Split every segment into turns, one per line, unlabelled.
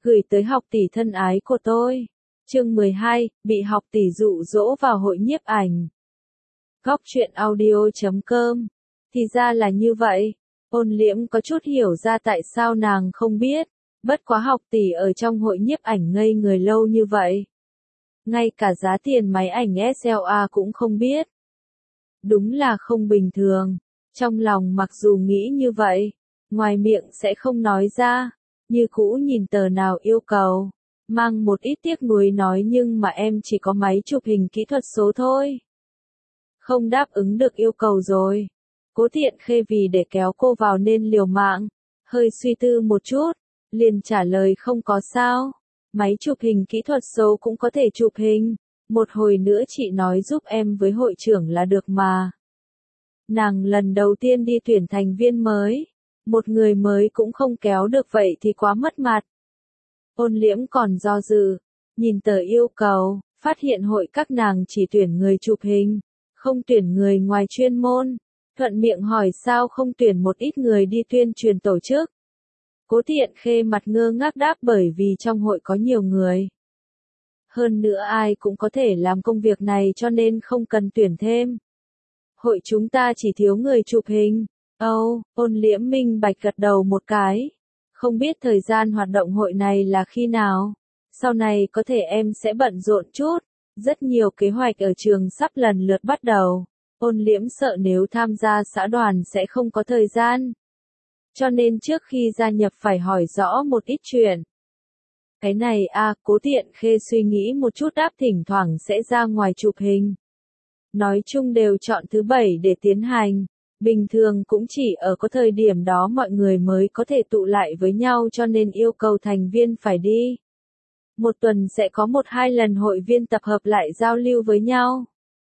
Gửi tới học tỷ thân ái của tôi. Chương 12, bị học tỷ dụ dỗ vào hội nhiếp ảnh. Góc truyện audio.com. Thì ra là như vậy. Ôn Liễm có chút hiểu ra tại sao nàng không biết. Bất quá học tỷ ở trong hội nhiếp ảnh ngây người lâu như vậy. Ngay cả giá tiền máy ảnh SLA cũng không biết. Đúng là không bình thường. Trong lòng mặc dù nghĩ như vậy, ngoài miệng sẽ không nói ra, như cũ nhìn tờ nào yêu cầu, mang một ít tiếc nuối nói nhưng mà em chỉ có máy chụp hình kỹ thuật số thôi. Không đáp ứng được yêu cầu rồi. Cố Thiện Khê vì để kéo cô vào nên liều mạng, hơi suy tư một chút, liền trả lời không có sao. Máy chụp hình kỹ thuật số cũng có thể chụp hình, một hồi nữa chị nói giúp em với hội trưởng là được mà. Nàng lần đầu tiên đi tuyển thành viên mới, một người mới cũng không kéo được vậy thì quá mất mặt. Ôn Liễm còn do dự, nhìn tờ yêu cầu, phát hiện hội các nàng chỉ tuyển người chụp hình, không tuyển người ngoài chuyên môn, thuận miệng hỏi sao không tuyển một ít người đi tuyên truyền tổ chức. Cố Thiện Khê mặt ngơ ngác đáp bởi vì trong hội có nhiều người. Hơn nữa ai cũng có thể làm công việc này cho nên không cần tuyển thêm. Hội chúng ta chỉ thiếu người chụp hình. Ôn Liễm minh bạch gật đầu một cái. Không biết thời gian hoạt động hội này là khi nào. Sau này có thể em sẽ bận rộn chút. Rất nhiều kế hoạch ở trường sắp lần lượt bắt đầu. Ôn Liễm sợ nếu tham gia xã đoàn sẽ không có thời gian. Cho nên trước khi gia nhập phải hỏi rõ một ít chuyện. Cái này Cố Thiện Khê suy nghĩ một chút đáp thỉnh thoảng sẽ ra ngoài chụp hình. Nói chung đều chọn thứ bảy để tiến hành. Bình thường cũng chỉ ở có thời điểm đó mọi người mới có thể tụ lại với nhau cho nên yêu cầu thành viên phải đi. Một tuần sẽ có 1-2 lần hội viên tập hợp lại giao lưu với nhau.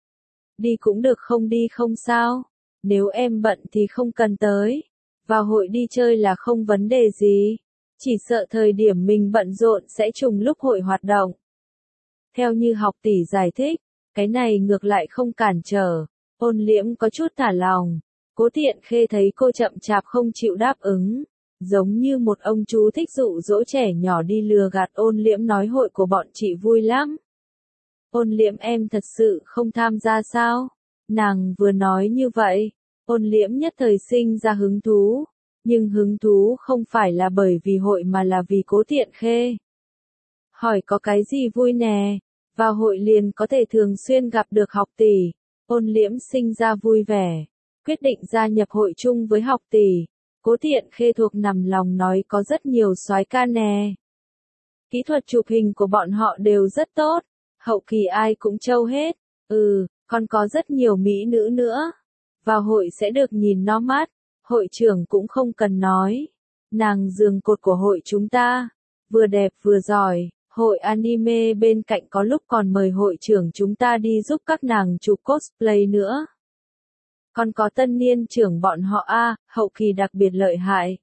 Đi cũng được không đi không sao. Nếu em bận thì không cần tới. Vào hội đi chơi là không vấn đề gì. Chỉ sợ thời điểm mình bận rộn sẽ trùng lúc hội hoạt động. Theo như học tỷ giải thích, cái này ngược lại không cản trở. Ôn Liễm có chút thả lòng. Cố Thiện Khê thấy cô chậm chạp không chịu đáp ứng. Giống như một ông chú thích dụ dỗ trẻ nhỏ đi lừa gạt. Ôn Liễm nói hội của bọn chị vui lắm. Ôn Liễm em thật sự không tham gia sao? Nàng vừa nói như vậy, Ôn Liễm nhất thời sinh ra hứng thú. Nhưng hứng thú không phải là bởi vì hội mà là vì Cố Thiện Khê. Hỏi có cái gì vui nè, vào hội liền có thể thường xuyên gặp được học tỷ. Ôn Liễm sinh ra vui vẻ, quyết định gia nhập hội chung với học tỷ. Cố Thiện Khê thuộc nằm lòng nói có rất nhiều soái ca nè. Kỹ thuật chụp hình của bọn họ đều rất tốt, hậu kỳ ai cũng trâu hết. Còn có rất nhiều mỹ nữ nữa. Vào hội sẽ được nhìn no mắt. Hội trưởng cũng không cần nói. Nàng giường cột của hội chúng ta. Vừa đẹp vừa giỏi. Hội anime bên cạnh có lúc còn mời hội trưởng chúng ta đi giúp các nàng chụp cosplay nữa. Còn có tân niên trưởng bọn họ hậu kỳ đặc biệt lợi hại.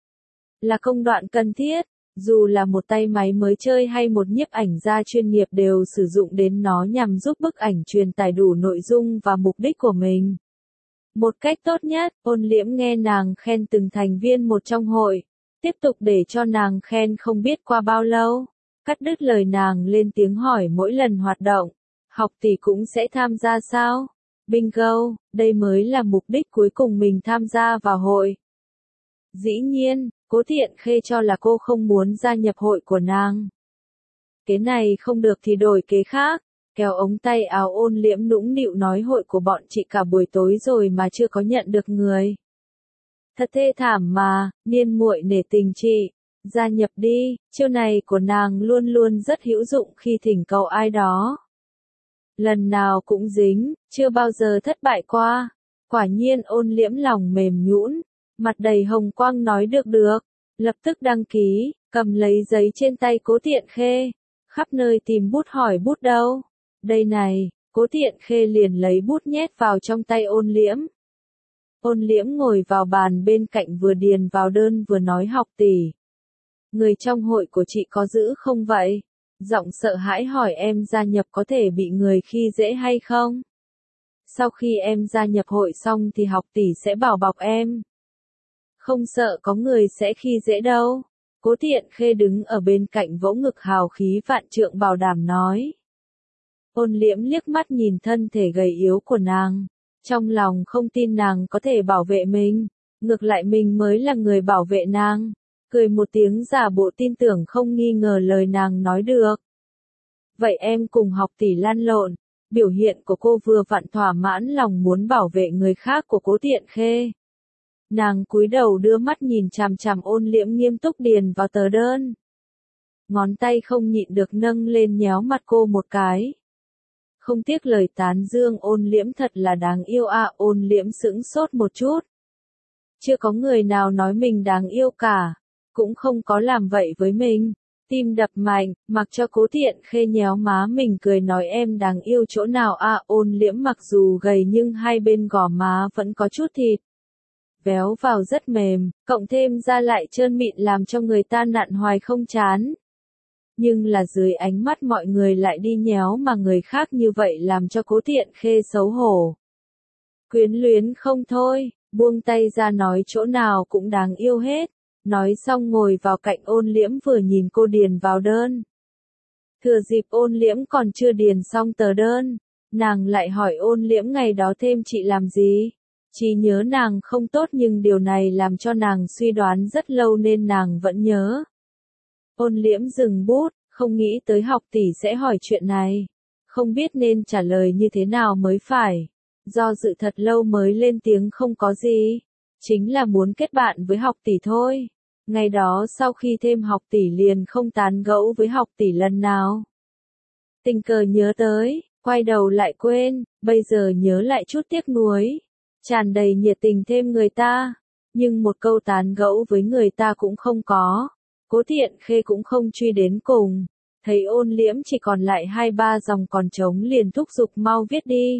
Là công đoạn cần thiết. Dù là một tay máy mới chơi hay một nhiếp ảnh gia chuyên nghiệp đều sử dụng đến nó nhằm giúp bức ảnh truyền tải đủ nội dung và mục đích của mình. Một cách tốt nhất, Ôn Liễm nghe nàng khen từng thành viên một trong hội, tiếp tục để cho nàng khen không biết qua bao lâu, cắt đứt lời nàng lên tiếng hỏi mỗi lần hoạt động, học tỷ cũng sẽ tham gia sao? Bingo, đây mới là mục đích cuối cùng mình tham gia vào hội. Dĩ nhiên, Cố Thiện Khê cho là cô không muốn gia nhập hội của nàng. Cái này không được thì đổi kế khác. Kéo ống tay áo Ôn Liễm nũng nịu nói hội của bọn chị cả buổi tối rồi mà chưa có nhận được người. Thật thê thảm mà, niên muội nể tình chị. Gia nhập đi, chiêu này của nàng luôn luôn rất hữu dụng khi thỉnh cầu ai đó. Lần nào cũng dính, chưa bao giờ thất bại qua. Quả nhiên Ôn Liễm lòng mềm nhũn, mặt đầy hồng quang nói được, lập tức đăng ký, cầm lấy giấy trên tay Cố Thiện Khê. Khắp nơi tìm bút hỏi bút đâu. Đây này, Cố Thiện Khê liền lấy bút nhét vào trong tay Ôn Liễm. Ôn Liễm ngồi vào bàn bên cạnh vừa điền vào đơn vừa nói học tỷ. Người trong hội của chị có giữ không vậy? Giọng sợ hãi hỏi em gia nhập có thể bị người khi dễ hay không? Sau khi em gia nhập hội xong thì học tỷ sẽ bảo bọc em. Không sợ có người sẽ khi dễ đâu. Cố Thiện Khê đứng ở bên cạnh vỗ ngực hào khí vạn trượng bảo đảm nói. Ôn Liễm liếc mắt nhìn thân thể gầy yếu của nàng, trong lòng không tin nàng có thể bảo vệ mình, ngược lại mình mới là người bảo vệ nàng, cười một tiếng giả bộ tin tưởng không nghi ngờ lời nàng nói được. Vậy em cùng học tỷ lăn lộn, biểu hiện của cô vừa vặn thỏa mãn lòng muốn bảo vệ người khác của Cố Thiện Khê. Nàng cúi đầu đưa mắt nhìn chằm chằm Ôn Liễm nghiêm túc điền vào tờ đơn. Ngón tay không nhịn được nâng lên nhéo mặt cô một cái. Không tiếc lời tán dương Ôn Liễm thật là đáng yêu à. Ôn Liễm sững sốt một chút. Chưa có người nào nói mình đáng yêu cả, cũng không có làm vậy với mình. Tim đập mạnh, mặc cho Cố Thiện Khê nhéo má mình cười nói em đáng yêu chỗ nào à. Ôn Liễm mặc dù gầy nhưng hai bên gò má vẫn có chút thịt. Véo vào rất mềm, cộng thêm da lại trơn mịn làm cho người ta nặn hoài không chán. Nhưng là dưới ánh mắt mọi người lại đi nhéo mà người khác như vậy làm cho Cố Thiện Khê xấu hổ. Quyến luyến không thôi, buông tay ra nói chỗ nào cũng đáng yêu hết. Nói xong ngồi vào cạnh Ôn Liễm vừa nhìn cô điền vào đơn. Thừa dịp Ôn Liễm còn chưa điền xong tờ đơn, nàng lại hỏi Ôn Liễm ngày đó thêm chị làm gì. Chỉ nhớ nàng không tốt nhưng điều này làm cho nàng suy đoán rất lâu nên nàng vẫn nhớ. Ôn Liễm dừng bút, không nghĩ tới học tỷ sẽ hỏi chuyện này. Không biết nên trả lời như thế nào mới phải. Do dự thật lâu mới lên tiếng không có gì. Chính là muốn kết bạn với học tỷ thôi. Ngày đó sau khi thêm học tỷ liền không tán gẫu với học tỷ lần nào. Tình cờ nhớ tới, quay đầu lại quên, bây giờ nhớ lại chút tiếc nuối. Tràn đầy nhiệt tình thêm người ta, nhưng một câu tán gẫu với người ta cũng không có. Cố Thiện Khê cũng không truy đến cùng, thấy Ôn Liễm chỉ còn lại 2-3 dòng còn trống liền thúc giục mau viết đi.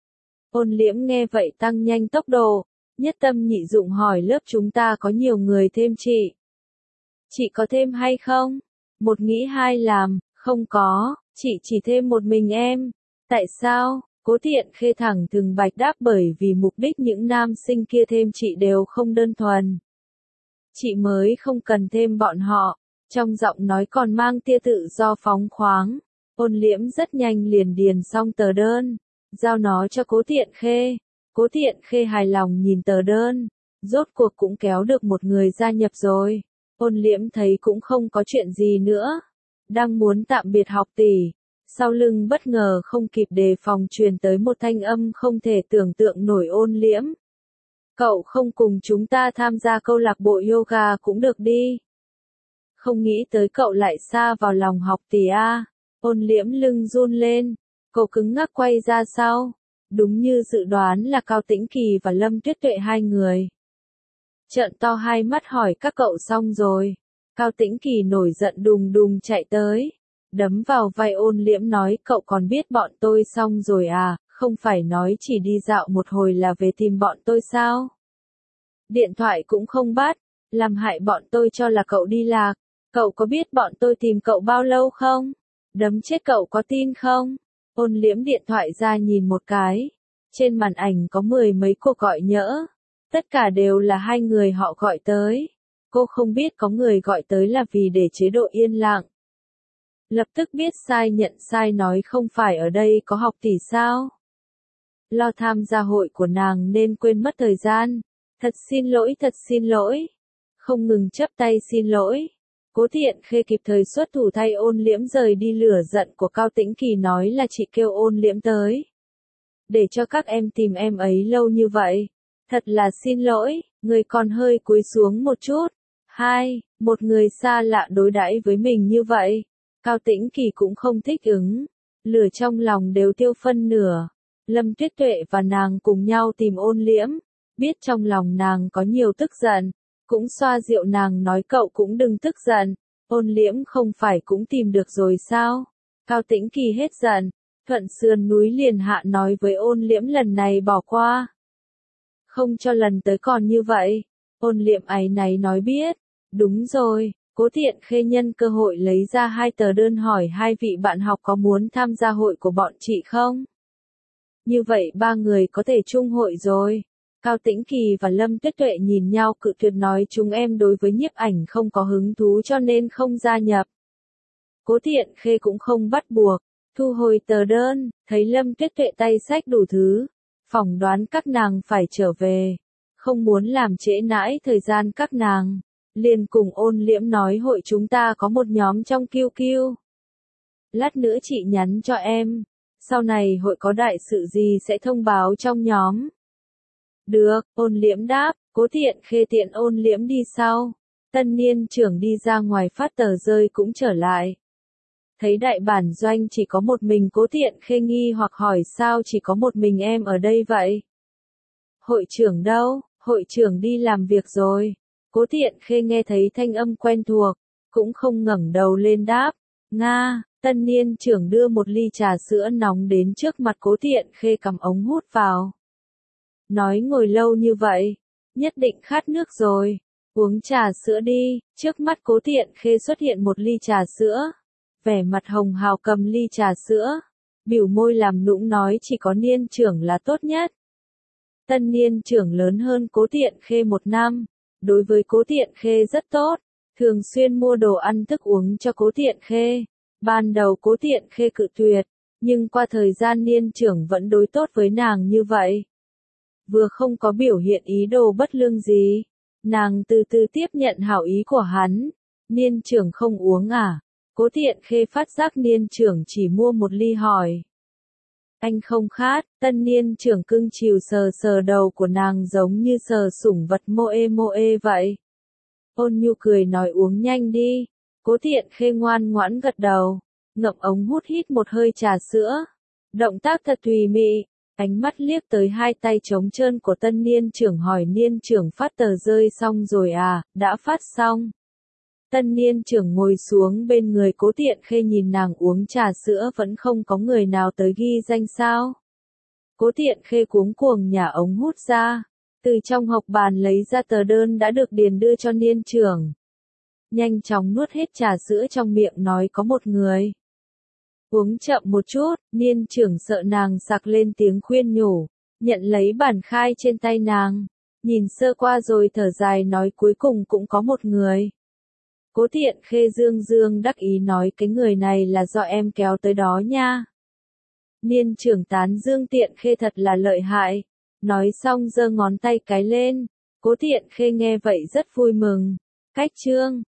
Ôn Liễm nghe vậy tăng nhanh tốc độ, nhất tâm nhị dụng hỏi lớp chúng ta có nhiều người thêm chị. Chị có thêm hay không? Một nghĩ hai làm, không có, chị chỉ thêm một mình em. Tại sao? Cố Thiện Khê thẳng thừng bạch đáp bởi vì mục đích những nam sinh kia thêm chị đều không đơn thuần. Chị mới không cần thêm bọn họ, trong giọng nói còn mang tia tự do phóng khoáng. Ôn Liễm rất nhanh liền điền xong tờ đơn, giao nó cho Cố Thiện Khê. Cố Thiện Khê hài lòng nhìn tờ đơn, rốt cuộc cũng kéo được một người gia nhập rồi. Ôn Liễm thấy cũng không có chuyện gì nữa, đang muốn tạm biệt học tỷ. Sau lưng bất ngờ không kịp đề phòng truyền tới một thanh âm không thể tưởng tượng nổi. Ôn Liễm. Cậu không cùng chúng ta tham gia câu lạc bộ yoga cũng được đi. Không nghĩ tới cậu lại xa vào lòng học tỷ a. Ôn Liễm lưng run lên, cô cứng ngắc quay ra sau. Đúng như dự đoán là Cao Tĩnh Kỳ và Lâm Tuyết Tuệ hai người. Trợn to hai mắt hỏi các cậu xong rồi. Cao Tĩnh Kỳ nổi giận đùng đùng chạy tới. Đấm vào vai Ôn Liễm nói cậu còn biết bọn tôi xong rồi à, không phải nói chỉ đi dạo một hồi là về tìm bọn tôi sao? Điện thoại cũng không bắt, làm hại bọn tôi cho là cậu đi lạc, cậu có biết bọn tôi tìm cậu bao lâu không? Đấm chết cậu có tin không? Ôn Liễm điện thoại ra nhìn một cái, trên màn ảnh có 10 mấy cuộc gọi nhỡ, tất cả đều là hai người họ gọi tới. Cô không biết có người gọi tới là vì để chế độ yên lặng. Lập tức biết sai nhận sai nói không phải ở đây có học tỷ sao. Lo tham gia hội của nàng nên quên mất thời gian. Thật xin lỗi. Không ngừng chấp tay xin lỗi. Cố Thiện Khê kịp thời xuất thủ thay Ôn Liễm rời đi lửa giận của Cao Tĩnh Kỳ nói là chị kêu Ôn Liễm tới. Để cho các em tìm em ấy lâu như vậy. Thật là xin lỗi, người còn hơi cúi xuống một chút. Một người xa lạ đối đãi với mình như vậy. Cao Tĩnh Kỳ cũng không thích ứng. Lửa trong lòng đều tiêu phân nửa. Lâm Tuyết Tuệ và nàng cùng nhau tìm Ôn Liễm. Biết trong lòng nàng có nhiều tức giận. Cũng xoa dịu nàng nói cậu cũng đừng tức giận. Ôn Liễm không phải cũng tìm được rồi sao? Cao Tĩnh Kỳ hết giận. Thuận sườn núi liền hạ nói với Ôn Liễm lần này bỏ qua. Không cho lần tới còn như vậy. Ôn Liễm áy náy nói biết. Đúng rồi. Cố Thiện Khê nhân cơ hội lấy ra 2 tờ đơn hỏi 2 vị bạn học có muốn tham gia hội của bọn chị không? Như vậy 3 người có thể chung hội rồi. Cao Tĩnh Kỳ và Lâm Tuyết Tuệ nhìn nhau cự tuyệt nói chúng em đối với nhiếp ảnh không có hứng thú cho nên không gia nhập. Cố Thiện Khê cũng không bắt buộc, thu hồi tờ đơn, thấy Lâm Tuyết Tuệ tay xách đủ thứ, phỏng đoán các nàng phải trở về, không muốn làm trễ nãi thời gian các nàng, liền cùng Ôn Liễm nói hội chúng ta có một nhóm trong QQ. Lát nữa chị nhắn cho em, sau này hội có đại sự gì sẽ thông báo trong nhóm. Được, Ôn Liễm đáp, Cố Thiện Khê tiện Ôn Liễm đi sau. Tân niên trưởng đi ra ngoài phát tờ rơi cũng trở lại. Thấy đại bản doanh chỉ có một mình Cố Thiện Khê nghi hoặc hỏi sao chỉ có một mình em ở đây vậy? Hội trưởng đâu? Hội trưởng đi làm việc rồi. Cố Thiện Khê nghe thấy thanh âm quen thuộc, cũng không ngẩng đầu lên đáp. Nga, tân niên trưởng đưa một ly trà sữa nóng đến trước mặt Cố Thiện Khê cầm ống hút vào. Nói ngồi lâu như vậy, nhất định khát nước rồi. Uống trà sữa đi, trước mắt Cố Thiện Khê xuất hiện một ly trà sữa. Vẻ mặt hồng hào cầm ly trà sữa, biểu môi làm nũng nói chỉ có niên trưởng là tốt nhất. Tân niên trưởng lớn hơn Cố Thiện Khê 1 năm, đối với Cố Thiện Khê rất tốt, thường xuyên mua đồ ăn thức uống cho Cố Thiện Khê. Ban đầu Cố Thiện Khê cự tuyệt, nhưng qua thời gian niên trưởng vẫn đối tốt với nàng như vậy. Vừa không có biểu hiện ý đồ bất lương gì, nàng từ từ tiếp nhận hảo ý của hắn. Niên trưởng không uống à? Cố Thiện Khê phát giác niên trưởng chỉ mua một ly hỏi. Anh không khát, tân niên trưởng cưng chiều sờ sờ đầu của nàng giống như sờ sủng vật moe vậy. Ôn nhu cười nói uống nhanh đi. Cố Thiện Khê ngoan ngoãn gật đầu, ngậm ống hút hít một hơi trà sữa. Động tác thật tùy mị, ánh mắt liếc tới hai tay trống trơn của tân niên trưởng hỏi niên trưởng phát tờ rơi xong rồi à, đã phát xong. Tân niên trưởng ngồi xuống bên người Cố Thiện Khê nhìn nàng uống trà sữa vẫn không có người nào tới ghi danh sao. Cố Thiện Khê cuống cuồng nhả ống hút ra, từ trong hộc bàn lấy ra tờ đơn đã được điền đưa cho niên trưởng. Nhanh chóng nuốt hết trà sữa trong miệng nói có một người. Uống chậm một chút, niên trưởng sợ nàng sặc lên tiếng khuyên nhủ, nhận lấy bản khai trên tay nàng, nhìn sơ qua rồi thở dài nói cuối cùng cũng có một người. Cố Thiện Khê dương dương đắc ý nói cái người này là do em kéo tới đó nha. Niên trưởng tán dương Thiện Khê thật là lợi hại. Nói xong giơ ngón tay cái lên. Cố Thiện Khê nghe vậy rất vui mừng. Cách chương